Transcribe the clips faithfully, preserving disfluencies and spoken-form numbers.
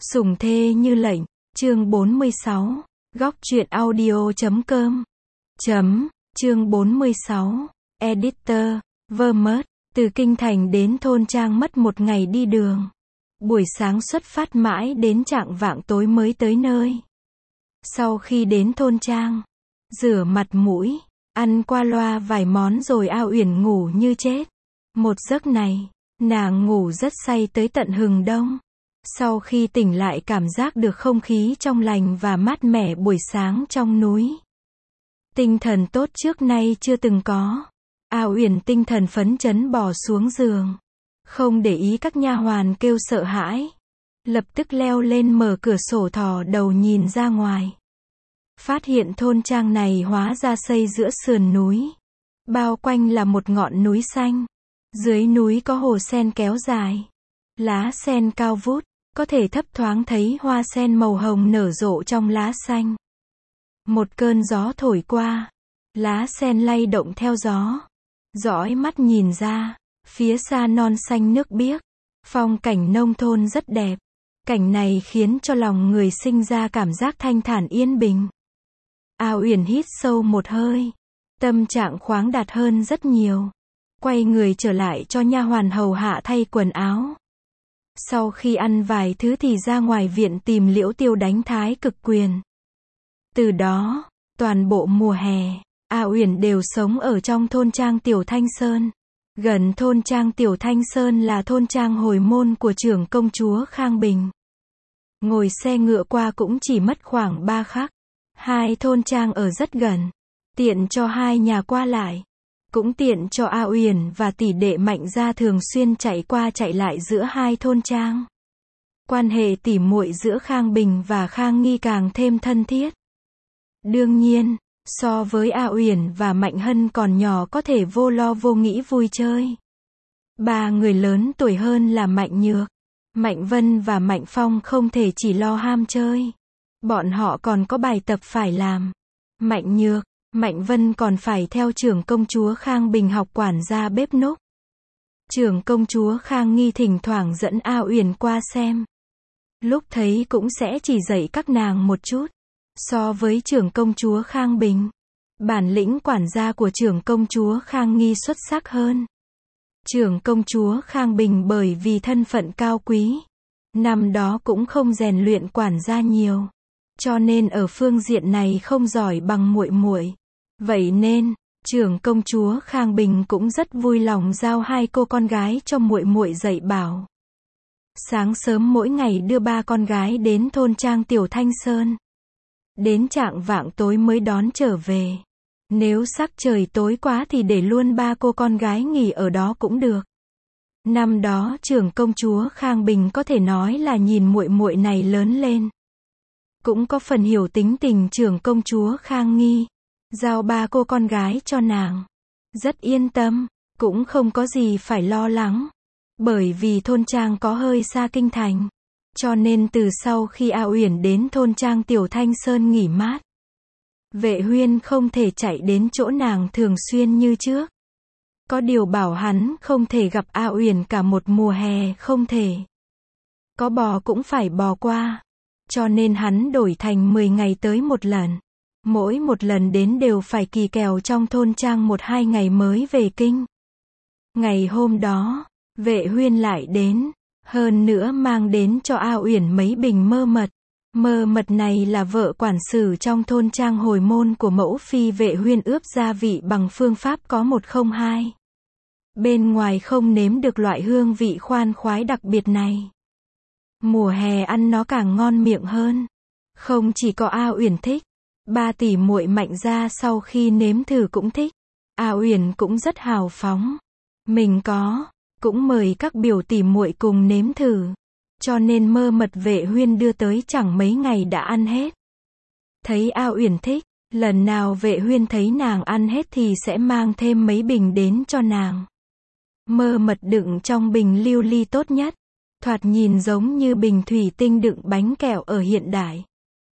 Sủng thê như lệnh, chương bốn mươi sáu, góc truyện audio chấm com. Chấm, chương bốn mươi sáu, Editor, Vermont, từ kinh thành đến thôn trang mất một ngày đi đường. Buổi sáng xuất phát mãi đến chạng vạng tối mới tới nơi. Sau khi đến thôn trang, rửa mặt mũi, ăn qua loa vài món rồi A Uyển ngủ như chết. Một giấc này, nàng ngủ rất say tới tận hừng đông. Sau khi tỉnh lại cảm giác được không khí trong lành và mát mẻ buổi sáng trong núi. Tinh thần tốt trước nay chưa từng có. A Uyển tinh thần phấn chấn bò xuống giường. Không để ý các nha hoàn kêu sợ hãi. Lập tức leo lên mở cửa sổ thò đầu nhìn ra ngoài. Phát hiện thôn trang này hóa ra xây giữa sườn núi. Bao quanh là một ngọn núi xanh. Dưới núi có hồ sen kéo dài. Lá sen cao vút, có thể thấp thoáng thấy hoa sen màu hồng nở rộ trong lá xanh. Một cơn gió thổi qua, lá sen lay động theo gió. Dõi mắt nhìn ra, phía xa non xanh nước biếc, phong cảnh nông thôn rất đẹp. Cảnh này khiến cho lòng người sinh ra cảm giác thanh thản yên bình. A Uyển hít sâu một hơi, tâm trạng khoáng đạt hơn rất nhiều. Quay người trở lại cho nha hoàn hầu hạ thay quần áo. Sau khi ăn vài thứ thì ra ngoài viện tìm Liễu Tiêu đánh thái cực quyền. Từ đó, toàn bộ mùa hè, A Uyển đều sống ở trong thôn trang Tiểu Thanh Sơn. Gần thôn trang Tiểu Thanh Sơn là thôn trang hồi môn của trưởng công chúa Khang Bình. Ngồi xe ngựa qua cũng chỉ mất khoảng ba khắc. Hai thôn trang ở rất gần, tiện cho hai nhà qua lại. Cũng tiện cho A Uyển và tỷ đệ Mạnh gia thường xuyên chạy qua chạy lại giữa hai thôn trang. Quan hệ tỉ muội giữa Khang Bình và Khang Nghi càng thêm thân thiết. Đương nhiên, so với A Uyển và Mạnh Hân còn nhỏ có thể vô lo vô nghĩ vui chơi. Ba người lớn tuổi hơn là Mạnh Nhược, Mạnh Vân và Mạnh Phong không thể chỉ lo ham chơi. Bọn họ còn có bài tập phải làm. Mạnh Nhược, Mạnh Vân còn phải theo trưởng công chúa Khang Bình học quản gia bếp núc. Trưởng công chúa Khang Nghi thỉnh thoảng dẫn A Uyển qua xem. Lúc thấy cũng sẽ chỉ dạy các nàng một chút. So với trưởng công chúa Khang Bình, bản lĩnh quản gia của trưởng công chúa Khang Nghi xuất sắc hơn. Trưởng công chúa Khang Bình bởi vì thân phận cao quý, năm đó cũng không rèn luyện quản gia nhiều, cho nên ở phương diện này không giỏi bằng muội muội. Vậy nên, trưởng công chúa Khang Bình cũng rất vui lòng giao hai cô con gái cho muội muội dạy bảo. Sáng sớm mỗi ngày đưa ba con gái đến thôn trang Tiểu Thanh Sơn. Đến chạng vạng tối mới đón trở về. Nếu sắc trời tối quá thì để luôn ba cô con gái nghỉ ở đó cũng được. Năm đó trưởng công chúa Khang Bình có thể nói là nhìn muội muội này lớn lên. Cũng có phần hiểu tính tình trưởng công chúa Khang Nghi. Giao ba cô con gái cho nàng. Rất yên tâm, cũng không có gì phải lo lắng. Bởi vì thôn trang có hơi xa kinh thành. Cho nên từ sau khi A Uyển đến thôn trang Tiểu Thanh Sơn nghỉ mát, Vệ Huyên không thể chạy đến chỗ nàng thường xuyên như trước. Có điều bảo hắn không thể gặp A Uyển cả một mùa hè không thể. Có bò cũng phải bò qua. Cho nên hắn đổi thành mười ngày tới một lần. Mỗi một lần đến đều phải kỳ kèo trong thôn trang một hai ngày mới về kinh. Ngày hôm đó, Vệ Huyên lại đến, hơn nữa mang đến cho A Uyển mấy bình mơ mật. Mơ mật này là vợ quản sự trong thôn trang hồi môn của mẫu phi Vệ Huyên ướp gia vị bằng phương pháp có một không hai. Bên ngoài không nếm được loại hương vị khoan khoái đặc biệt này. Mùa hè ăn nó càng ngon miệng hơn. Không chỉ có A Uyển thích, ba tỷ muội Mạnh gia sau khi nếm thử cũng thích. A Uyển cũng rất hào phóng. Mình có, cũng mời các biểu tỷ muội cùng nếm thử. Cho nên mơ mật Vệ Huyên đưa tới chẳng mấy ngày đã ăn hết. Thấy A Uyển thích, lần nào Vệ Huyên thấy nàng ăn hết thì sẽ mang thêm mấy bình đến cho nàng. Mơ mật đựng trong bình lưu ly tốt nhất. Thoạt nhìn giống như bình thủy tinh đựng bánh kẹo ở hiện đại.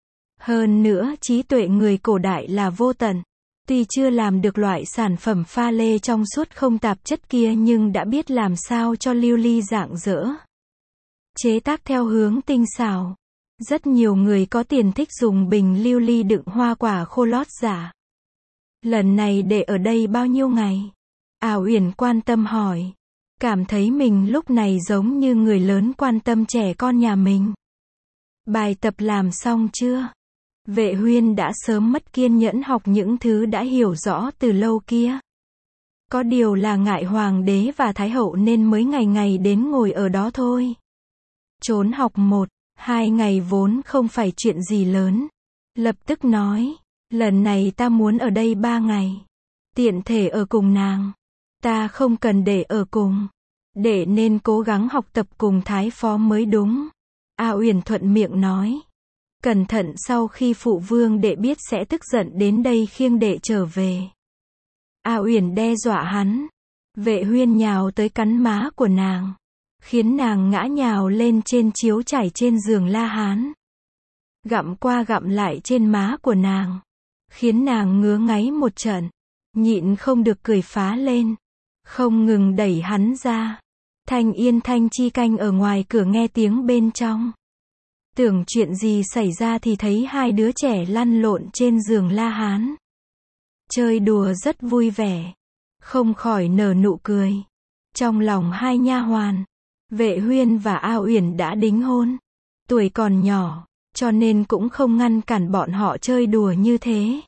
Hơn nữa trí tuệ người cổ đại là vô tận. Tuy chưa làm được loại sản phẩm pha lê trong suốt không tạp chất kia nhưng đã biết làm sao cho lưu ly rạng rỡ. chế tác theo hướng tinh xảo. Rất nhiều người có tiền thích dùng bình lưu ly đựng hoa quả khô lót giả. Lần này để ở đây bao nhiêu ngày? A Uyển quan tâm hỏi. Cảm thấy mình lúc này giống như người lớn quan tâm trẻ con nhà mình. Bài tập làm xong chưa? Vệ Huyên đã sớm mất kiên nhẫn học những thứ đã hiểu rõ từ lâu kia. Có điều là ngại hoàng đế và thái hậu nên mới ngày ngày đến ngồi ở đó thôi. Trốn học một, hai ngày vốn không phải chuyện gì lớn. Lập tức nói, lần này ta muốn ở đây ba ngày. Tiện thể ở cùng nàng. Ta không cần để ở cùng. Để nên cố gắng học tập cùng thái phó mới đúng. A Uyển thuận miệng nói. Cẩn thận sau khi phụ vương đệ biết sẽ tức giận đến đây khiêng đệ trở về. A Uyển đe dọa hắn. Vệ Huyên nhào tới cắn má của nàng. Khiến nàng ngã nhào lên trên chiếu trải trên giường La Hán. Gặm qua gặm lại trên má của nàng. Khiến nàng ngứa ngáy một trận. Nhịn không được cười phá lên. Không ngừng đẩy hắn ra. Thanh Yên Thanh Chi canh ở ngoài cửa nghe tiếng bên trong. Tưởng chuyện gì xảy ra thì thấy hai đứa trẻ lăn lộn trên giường La Hán. Chơi đùa rất vui vẻ. Không khỏi nở nụ cười. Trong lòng hai nha hoàn, Vệ Huyên và A Uyển đã đính hôn. Tuổi còn nhỏ, cho nên cũng không ngăn cản bọn họ chơi đùa như thế.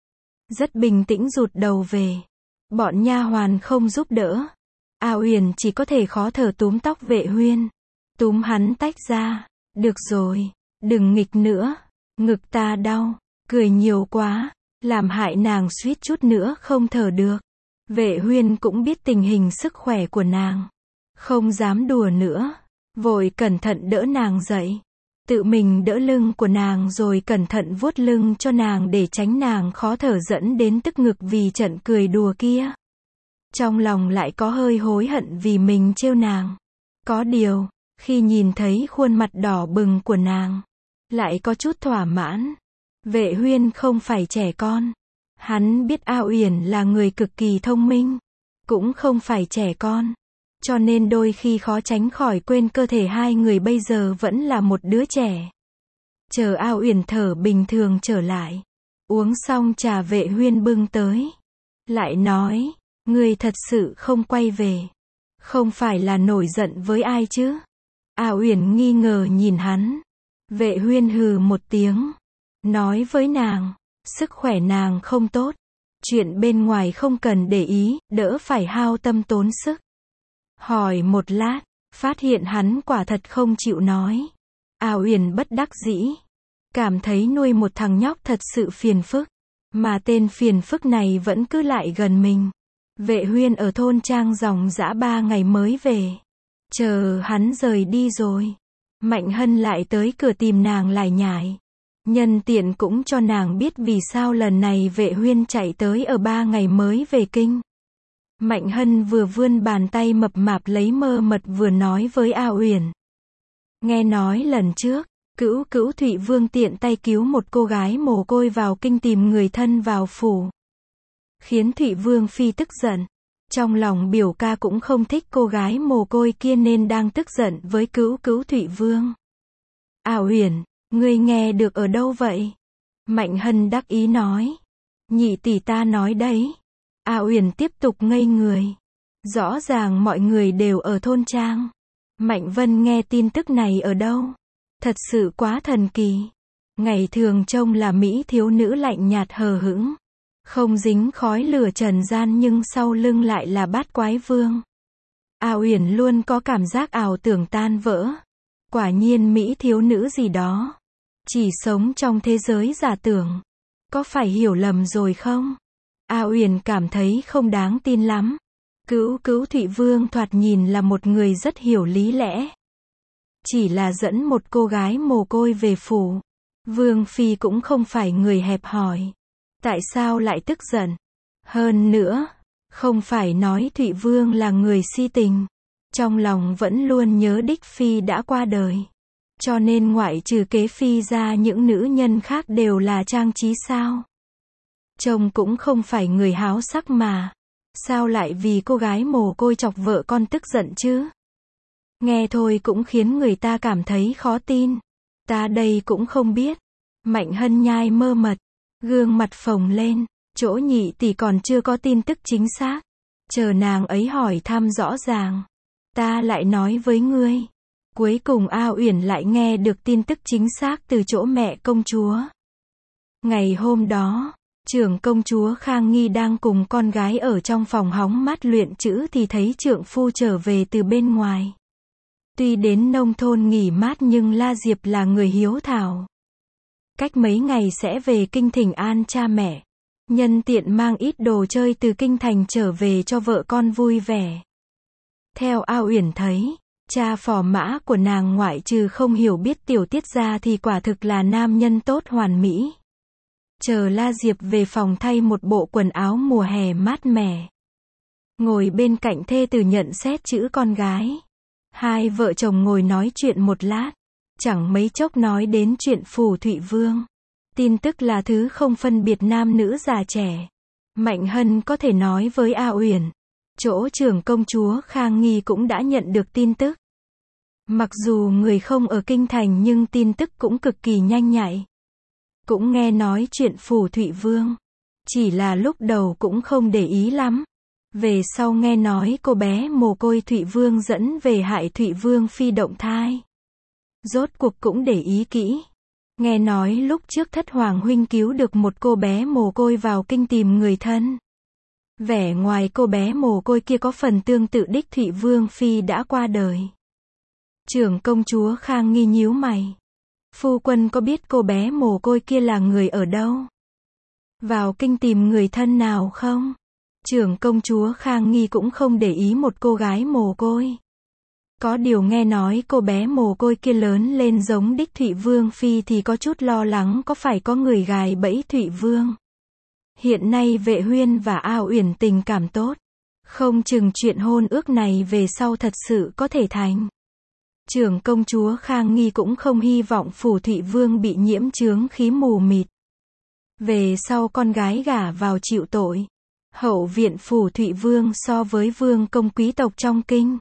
Rất bình tĩnh rụt đầu về. Bọn nha hoàn không giúp đỡ. A Uyển chỉ có thể khó thở túm tóc Vệ Huyên. Túm hắn tách ra. Được rồi, đừng nghịch nữa. Ngực ta đau. Cười nhiều quá. Làm hại nàng suýt chút nữa không thở được. Vệ Huyên cũng biết tình hình sức khỏe của nàng. Không dám đùa nữa. Vội cẩn thận đỡ nàng dậy. Tự mình đỡ lưng của nàng rồi cẩn thận vuốt lưng cho nàng để tránh nàng khó thở dẫn đến tức ngực vì trận cười đùa kia. Trong lòng lại có hơi hối hận vì mình trêu nàng. Có điều, khi nhìn thấy khuôn mặt đỏ bừng của nàng, lại có chút thỏa mãn. Vệ Huyên không phải trẻ con. Hắn biết A Uyển là người cực kỳ thông minh. Cũng không phải trẻ con. Cho nên đôi khi khó tránh khỏi quên cơ thể hai người bây giờ vẫn là một đứa trẻ. Chờ A Uyển thở bình thường trở lại. Uống xong trà Vệ Huyên bưng tới. Lại nói, ngươi thật sự không quay về. Không phải là nổi giận với ai chứ? A Uyển nghi ngờ nhìn hắn. Vệ Huyên hừ một tiếng. Nói với nàng, sức khỏe nàng không tốt. Chuyện bên ngoài không cần để ý, đỡ phải hao tâm tốn sức. Hỏi một lát, phát hiện hắn quả thật không chịu nói. A Uyển bất đắc dĩ. Cảm thấy nuôi một thằng nhóc thật sự phiền phức. Mà tên phiền phức này vẫn cứ lại gần mình. Vệ Huyên ở thôn trang dòng dã ba ngày mới về. Chờ hắn rời đi rồi. Mạnh Hân lại tới cửa tìm nàng lải nhải. Nhân tiện cũng cho nàng biết vì sao lần này Vệ Huyên chạy tới ở ba ngày mới về kinh. Mạnh Hân vừa vươn bàn tay mập mạp lấy mơ mật vừa nói với A Uyển. Nghe nói lần trước, Cữu Cữu Thụy Vương tiện tay cứu một cô gái mồ côi vào kinh tìm người thân vào phủ. Khiến Thụy Vương phi tức giận. Trong lòng biểu ca cũng không thích cô gái mồ côi kia nên đang tức giận với Cữu Cữu Thụy Vương. A Uyển, ngươi nghe được ở đâu vậy? Mạnh Hân đắc ý nói. Nhị tỷ ta nói đấy. A Uyển tiếp tục ngây người. Rõ ràng mọi người đều ở thôn trang. Mạnh Vân nghe tin tức này ở đâu? Thật sự quá thần kỳ. Ngày thường trông là mỹ thiếu nữ lạnh nhạt hờ hững. Không dính khói lửa trần gian nhưng sau lưng lại là bát quái vương. A Uyển luôn có cảm giác ảo tưởng tan vỡ. Quả nhiên mỹ thiếu nữ gì đó. Chỉ sống trong thế giới giả tưởng. Có phải hiểu lầm rồi không? A Uyển cảm thấy không đáng tin lắm. Cữu Cữu Thụy Vương thoạt nhìn là một người rất hiểu lý lẽ. Chỉ là dẫn một cô gái mồ côi về phủ. Vương phi cũng không phải người hẹp hòi. Tại sao lại tức giận? Hơn nữa, không phải nói Thụy Vương là người si tình. Trong lòng vẫn luôn nhớ đích phi đã qua đời. Cho nên ngoại trừ kế phi ra những nữ nhân khác đều là trang trí sao? Chồng cũng không phải người háo sắc mà. Sao lại vì cô gái mồ côi chọc vợ con tức giận chứ? Nghe thôi cũng khiến người ta cảm thấy khó tin. Ta đây cũng không biết. Mạnh Hân nhai mơ mật, gương mặt phồng lên, chỗ nhị tỷ còn chưa có tin tức chính xác. Chờ nàng ấy hỏi thăm rõ ràng. Ta lại nói với ngươi. Cuối cùng A Uyển lại nghe được tin tức chính xác từ chỗ mẹ công chúa. Ngày hôm đó, trưởng công chúa Khang Nghi đang cùng con gái ở trong phòng hóng mát luyện chữ thì thấy trượng phu trở về từ bên ngoài. Tuy đến nông thôn nghỉ mát nhưng La Diệp là người hiếu thảo. Cách mấy ngày sẽ về kinh thỉnh an cha mẹ. Nhân tiện mang ít đồ chơi từ kinh thành trở về cho vợ con vui vẻ. Theo A Uyển thấy, cha phò mã của nàng ngoại trừ không hiểu biết tiểu tiết ra thì quả thực là nam nhân tốt hoàn mỹ. Chờ La Diệp về phòng thay một bộ quần áo mùa hè mát mẻ. Ngồi bên cạnh thê tử nhận xét chữ con gái. Hai vợ chồng ngồi nói chuyện một lát. Chẳng mấy chốc nói đến chuyện Phù Thụy Vương. Tin tức là thứ không phân biệt nam nữ già trẻ. Mạnh Hân có thể nói với A Uyển. Chỗ trưởng công chúa Khang Nghi cũng đã nhận được tin tức. Mặc dù người không ở kinh thành nhưng tin tức cũng cực kỳ nhanh nhạy. Cũng nghe nói chuyện Phù Thụy Vương. Chỉ là lúc đầu cũng không để ý lắm. Về sau nghe nói cô bé mồ côi Thụy Vương dẫn về hại Thụy Vương phi động thai. Rốt cuộc cũng để ý kỹ. Nghe nói lúc trước Thất Hoàng huynh cứu được một cô bé mồ côi vào kinh tìm người thân. Vẻ ngoài cô bé mồ côi kia có phần tương tự đích Thụy Vương phi đã qua đời. Trưởng công chúa Khang Nghi nhíu mày. Phu quân có biết cô bé mồ côi kia là người ở đâu? Vào kinh tìm người thân nào không? Trưởng công chúa Khang Nghi cũng không để ý một cô gái mồ côi. Có điều nghe nói cô bé mồ côi kia lớn lên giống đích Thụy Vương phi thì có chút lo lắng có phải có người gài bẫy Thụy Vương. Hiện nay Vệ Huyên và A Uyển tình cảm tốt. Không chừng chuyện hôn ước này về sau thật sự có thể thành. Trưởng công chúa Khang Nghi cũng không hy vọng Phù Thụy Vương bị nhiễm chướng khí mù mịt. Về sau con gái gả vào chịu tội. Hậu viện Phù Thụy Vương so với vương công quý tộc trong kinh.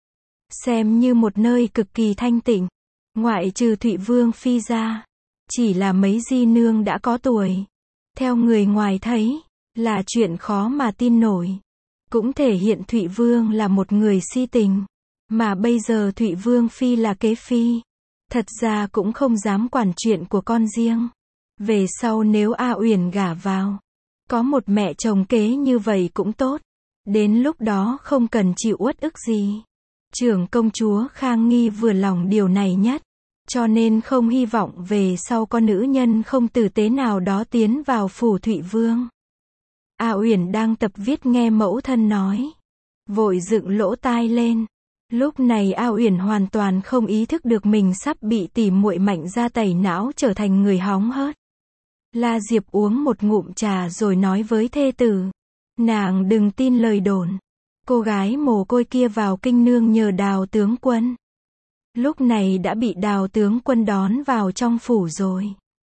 Xem như một nơi cực kỳ thanh tịnh. Ngoại trừ Thụy Vương phi ra. Chỉ là mấy di nương đã có tuổi. Theo người ngoài thấy, là chuyện khó mà tin nổi. Cũng thể hiện Thụy Vương là một người si tình. Mà bây giờ Thụy Vương phi là kế phi. Thật ra cũng không dám quản chuyện của con riêng. Về sau nếu A Uyển gả vào. Có một mẹ chồng kế như vậy cũng tốt. Đến lúc đó không cần chịu uất ức gì. Trưởng công chúa Khang Nghi vừa lòng điều này nhất. Cho nên không hy vọng về sau có nữ nhân không tử tế nào đó tiến vào Phù Thụy Vương. A Uyển đang tập viết nghe mẫu thân nói. Vội dựng lỗ tai lên. Lúc này A Uyển hoàn toàn không ý thức được mình sắp bị tỉ muội Mạnh ra tẩy não trở thành người hóng hớt. La Diệp uống một ngụm trà rồi nói với thê tử. Nàng đừng tin lời đồn. Cô gái mồ côi kia vào kinh nương nhờ Đào tướng quân. Lúc này đã bị Đào tướng quân đón vào trong phủ rồi.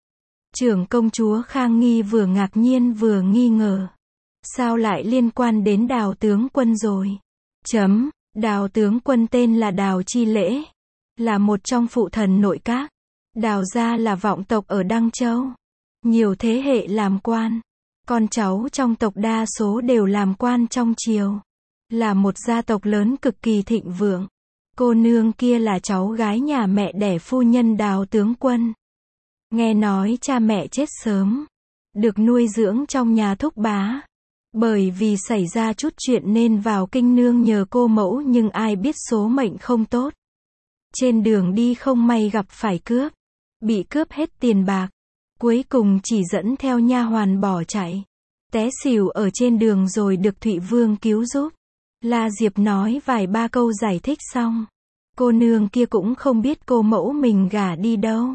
Trưởng công chúa Khang Nghi vừa ngạc nhiên vừa nghi ngờ. Sao lại liên quan đến Đào tướng quân rồi? Chấm, Đào tướng quân tên là Đào Chi Lễ. Là một trong phụ thần nội các. Đào gia là vọng tộc ở Đăng Châu. Nhiều thế hệ làm quan. Con cháu trong tộc đa số đều làm quan trong triều. Là một gia tộc lớn cực kỳ thịnh vượng. Cô nương kia là cháu gái nhà mẹ đẻ phu nhân Đào tướng quân. Nghe nói cha mẹ chết sớm. Được nuôi dưỡng trong nhà thúc bá. Bởi vì xảy ra chút chuyện nên vào kinh nương nhờ cô mẫu nhưng ai biết số mệnh không tốt. Trên đường đi không may gặp phải cướp. Bị cướp hết tiền bạc. Cuối cùng chỉ dẫn theo nha hoàn bỏ chạy. Té xỉu ở trên đường rồi được Thụy Vương cứu giúp. La Diệp nói vài ba câu giải thích xong. Cô nương kia cũng không biết cô mẫu mình gả đi đâu.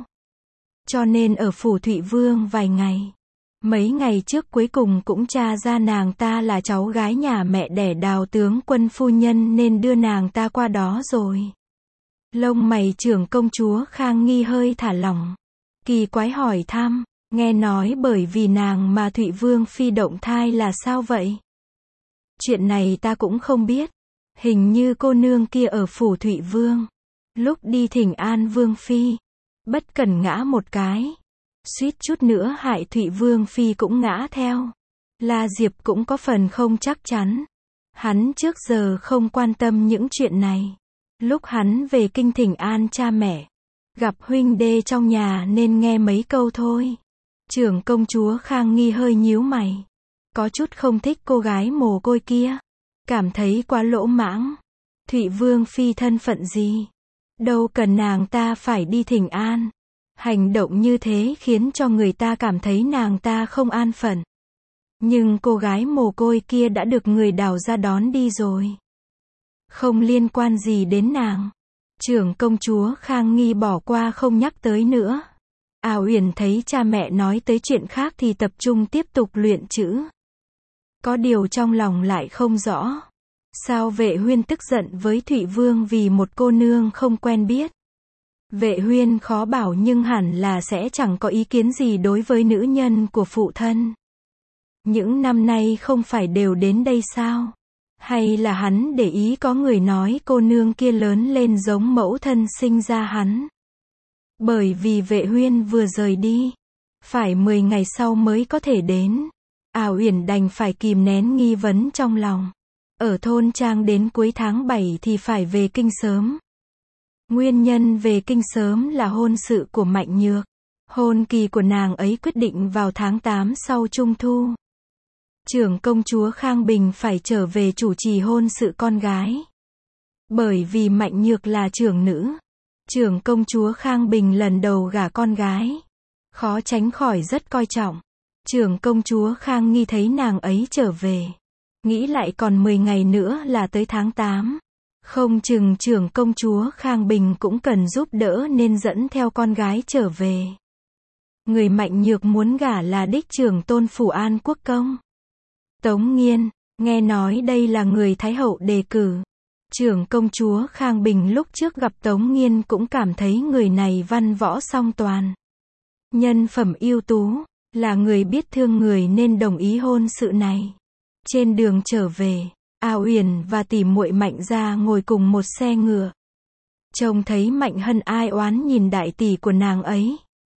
Cho nên ở phủ Thụy Vương vài ngày. Mấy ngày trước cuối cùng cũng tra ra nàng ta là cháu gái nhà mẹ đẻ Đào tướng quân phu nhân nên đưa nàng ta qua đó rồi. Lông mày trưởng công chúa Khang Nghi hơi thả lỏng. Kỳ quái hỏi thăm, nghe nói bởi vì nàng mà Thụy Vương phi động thai là sao vậy? Chuyện này ta cũng không biết. Hình như cô nương kia ở phủ Thụy Vương. Lúc đi thỉnh an Vương Phi, bất cẩn ngã một cái. Suýt chút nữa hại Thụy Vương Phi cũng ngã theo. La Diệp cũng có phần không chắc chắn. Hắn trước giờ không quan tâm những chuyện này. Lúc hắn về kinh thỉnh an cha mẹ, gặp huynh đê trong nhà nên nghe mấy câu thôi. Trưởng công chúa Khang Nghi hơi nhíu mày. Có chút không thích cô gái mồ côi kia. Cảm thấy quá lỗ mãng. Thụy Vương Phi thân phận gì? Đâu cần nàng ta phải đi thỉnh an. Hành động như thế khiến cho người ta cảm thấy nàng ta không an phận. Nhưng cô gái mồ côi kia đã được người đào ra đón đi rồi. Không liên quan gì đến nàng. Trưởng công chúa Khang Nghi bỏ qua không nhắc tới nữa. A Uyển thấy cha mẹ nói tới chuyện khác thì tập trung tiếp tục luyện chữ. Có điều trong lòng lại không rõ. Sao Vệ Huyên tức giận với Thụy Vương vì một cô nương không quen biết? Vệ Huyên khó bảo nhưng hẳn là sẽ chẳng có ý kiến gì đối với nữ nhân của phụ thân. Những năm nay không phải đều đến đây sao? Hay là hắn để ý có người nói cô nương kia lớn lên giống mẫu thân sinh ra hắn? Bởi vì Vệ Huyên vừa rời đi, phải mười ngày sau mới có thể đến. A Uyển đành phải kìm nén nghi vấn trong lòng. Ở thôn trang đến cuối tháng bảy thì phải về kinh sớm. Nguyên nhân về kinh sớm là hôn sự của Mạnh Nhược. Hôn kỳ của nàng ấy quyết định vào tháng tám sau Trung Thu. Trưởng công chúa Khang Bình phải trở về chủ trì hôn sự con gái. Bởi vì Mạnh Nhược là trưởng nữ. Trưởng công chúa Khang Bình lần đầu gả con gái. Khó tránh khỏi rất coi trọng. Trưởng công chúa Khang Nghi thấy nàng ấy trở về. Nghĩ lại còn mười ngày nữa là tới tháng tám. Không chừng trưởng công chúa Khang Bình cũng cần giúp đỡ nên dẫn theo con gái trở về. Người Mạnh Nhược muốn gả là đích trưởng tôn phủ An Quốc Công. Tống Nghiên, nghe nói đây là người Thái Hậu đề cử. Trưởng công chúa Khang Bình lúc trước gặp Tống Nghiên cũng cảm thấy người này văn võ song toàn. Nhân phẩm ưu tú, là người biết thương người nên đồng ý hôn sự này. Trên đường trở về, A Uyển và tỷ muội Mạnh gia ngồi cùng một xe ngựa. Trông thấy Mạnh Hân ai oán nhìn đại tỷ của nàng ấy.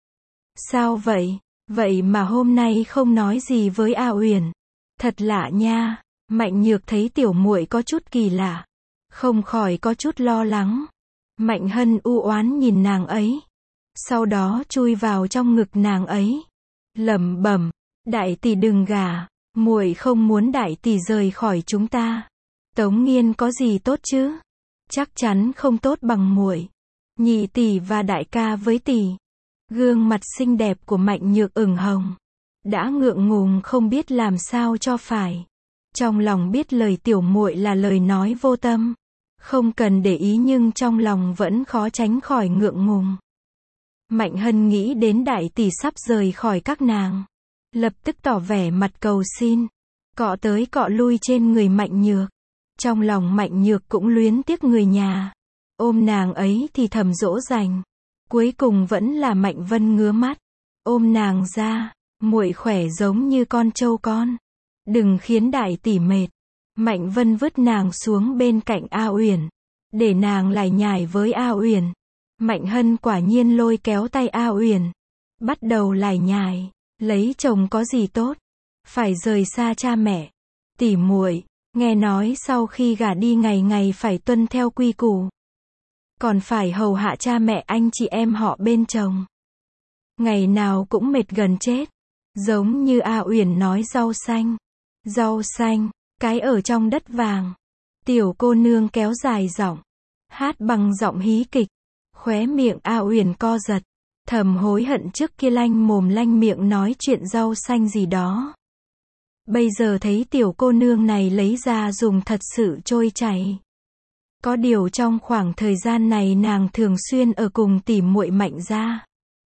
Sao vậy? Vậy mà hôm nay không nói gì với A Uyển. Thật lạ nha. Mạnh Nhược thấy tiểu muội có chút kỳ lạ, không khỏi có chút lo lắng. Mạnh Hân u oán nhìn nàng ấy, sau đó chui vào trong ngực nàng ấy, lẩm bẩm, đại tỷ đừng gả, muội không muốn đại tỷ rời khỏi chúng ta. Tống Nghiên có gì tốt chứ? Chắc chắn không tốt bằng muội. Nhị tỷ và đại ca với tỷ. Gương mặt xinh đẹp của Mạnh Nhược ửng hồng, đã ngượng ngùng không biết làm sao cho phải. Trong lòng biết lời tiểu muội là lời nói vô tâm, không cần để ý nhưng trong lòng vẫn khó tránh khỏi ngượng ngùng. Mạnh Hân nghĩ đến đại tỷ sắp rời khỏi các nàng, lập tức tỏ vẻ mặt cầu xin, cọ tới cọ lui trên người Mạnh Nhược. Trong lòng Mạnh Nhược cũng luyến tiếc người nhà, ôm nàng ấy thì thầm dỗ dành. Cuối cùng vẫn là Mạnh Vân ngứa mắt, ôm nàng ra, muội khỏe giống như con trâu con, đừng khiến đại tỷ mệt. Mạnh Vân vứt nàng xuống bên cạnh A Uyển, để nàng lải nhải với A Uyển. Mạnh Hân quả nhiên lôi kéo tay A Uyển, bắt đầu lải nhải, lấy chồng có gì tốt, phải rời xa cha mẹ. Tỷ muội, nghe nói sau khi gả đi ngày ngày phải tuân theo quy củ, còn phải hầu hạ cha mẹ anh chị em họ bên chồng. Ngày nào cũng mệt gần chết, giống như A Uyển nói rau xanh. Rau xanh, cái ở trong đất vàng. Tiểu cô nương kéo dài giọng, hát bằng giọng hí kịch. Khóe miệng A Uyển co giật, thầm hối hận trước kia lanh mồm lanh miệng nói chuyện rau xanh gì đó. Bây giờ thấy tiểu cô nương này lấy ra dùng thật sự trôi chảy. Có điều trong khoảng thời gian này nàng thường xuyên ở cùng tỷ muội Mạnh gia,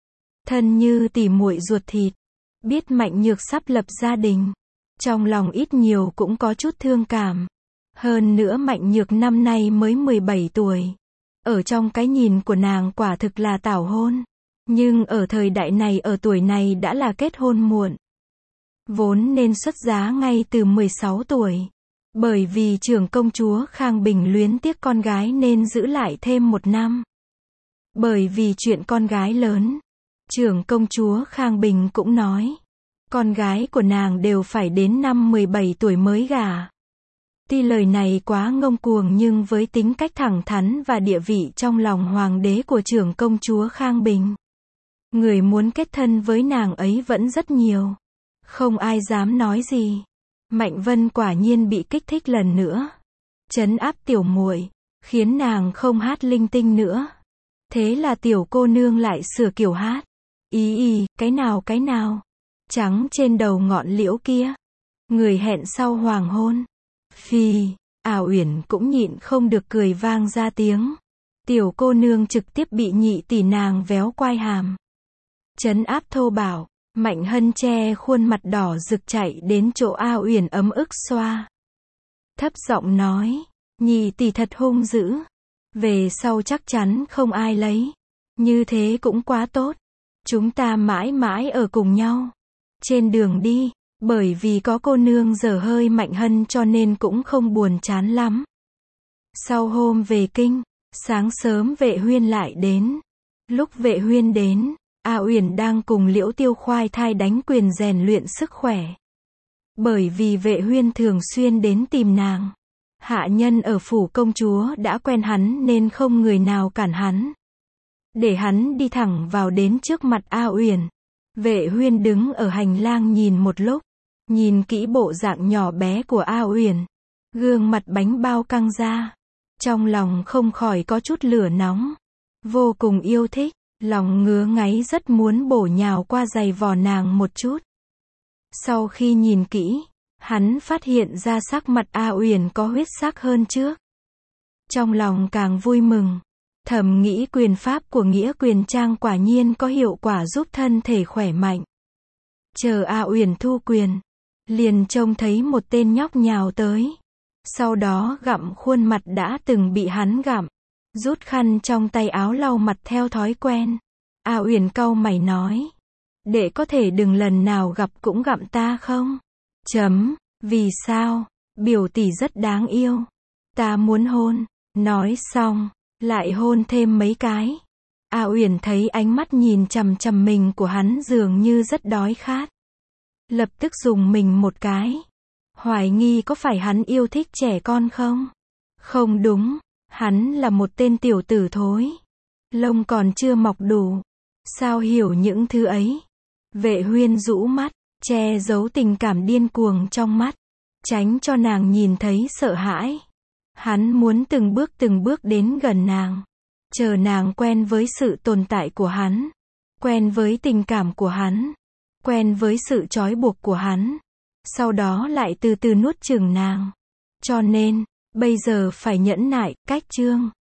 thân như tỷ muội ruột thịt. Biết Mạnh Nhược sắp lập gia đình, trong lòng ít nhiều cũng có chút thương cảm. Hơn nữa Mạnh Nhược năm nay mới mười bảy tuổi. Ở trong cái nhìn của nàng quả thực là tảo hôn. Nhưng ở thời đại này ở tuổi này đã là kết hôn muộn. Vốn nên xuất giá ngay từ mười sáu tuổi. Bởi vì trưởng công chúa Khang Bình luyến tiếc con gái nên giữ lại thêm một năm. Bởi vì chuyện con gái lớn, trưởng công chúa Khang Bình cũng nói, con gái của nàng đều phải đến năm mười bảy tuổi mới gả. Tuy lời này quá ngông cuồng nhưng với tính cách thẳng thắn và địa vị trong lòng hoàng đế của trưởng công chúa Khang Bình, người muốn kết thân với nàng ấy vẫn rất nhiều. Không ai dám nói gì. Mạnh Vân quả nhiên bị kích thích lần nữa. Trấn áp tiểu muội, khiến nàng không hát linh tinh nữa. Thế là tiểu cô nương lại sửa kiểu hát. Ý ý, cái nào cái nào? Trắng trên đầu ngọn liễu kia. Người hẹn sau hoàng hôn. Phì, A Uyển cũng nhịn không được cười vang ra tiếng. Tiểu cô nương trực tiếp bị nhị tỷ nàng véo quai hàm. Trấn áp thô bạo, Mạnh Hân che khuôn mặt đỏ rực chạy đến chỗ A Uyển ấm ức xoa. Thấp giọng nói, nhị tỷ thật hung dữ. Về sau chắc chắn không ai lấy. Như thế cũng quá tốt. Chúng ta mãi mãi ở cùng nhau. Trên đường đi, bởi vì có cô nương dở hơi Mạnh Hân cho nên cũng không buồn chán lắm. Sau hôm về kinh, sáng sớm Vệ Huyên lại đến. Lúc Vệ Huyên đến, A Uyển đang cùng Liễu Tiêu khoai thai đánh quyền rèn luyện sức khỏe. Bởi vì Vệ Huyên thường xuyên đến tìm nàng. Hạ nhân ở phủ công chúa đã quen hắn nên không người nào cản hắn. Để hắn đi thẳng vào đến trước mặt A Uyển. Vệ Huyên đứng ở hành lang nhìn một lúc. Nhìn kỹ bộ dạng nhỏ bé của A Uyển. Gương mặt bánh bao căng ra. Trong lòng không khỏi có chút lửa nóng. Vô cùng yêu thích. Lòng ngứa ngáy rất muốn bổ nhào qua giày vò nàng một chút. Sau khi nhìn kỹ, hắn phát hiện ra sắc mặt A Uyển có huyết sắc hơn trước. Trong lòng càng vui mừng. Thầm nghĩ quyền pháp của Nghĩa Quyền Trang quả nhiên có hiệu quả giúp thân thể khỏe mạnh. Chờ A Uyển thu quyền, liền trông thấy một tên nhóc nhào tới. Sau đó gặm khuôn mặt đã từng bị hắn gặm. Rút khăn trong tay áo lau mặt theo thói quen. A Uyển cau mày nói. Đệ có thể đừng lần nào gặp cũng gặm ta không? Chấm, vì sao? Biểu tỷ rất đáng yêu. Ta muốn hôn. Nói xong, lại hôn thêm mấy cái. A Uyển thấy ánh mắt nhìn chằm chằm mình của hắn dường như rất đói khát. Lập tức dùng mình một cái. Hoài nghi có phải hắn yêu thích trẻ con không? Không đúng. Hắn là một tên tiểu tử thối. Lông còn chưa mọc đủ. Sao hiểu những thứ ấy? Vệ Huyên rũ mắt, che giấu tình cảm điên cuồng trong mắt. Tránh cho nàng nhìn thấy sợ hãi. Hắn muốn từng bước từng bước đến gần nàng. Chờ nàng quen với sự tồn tại của hắn. Quen với tình cảm của hắn. Quen với sự trói buộc của hắn. Sau đó lại từ từ nuốt chửng nàng. Cho nên, bây giờ phải nhẫn nại, cách chương.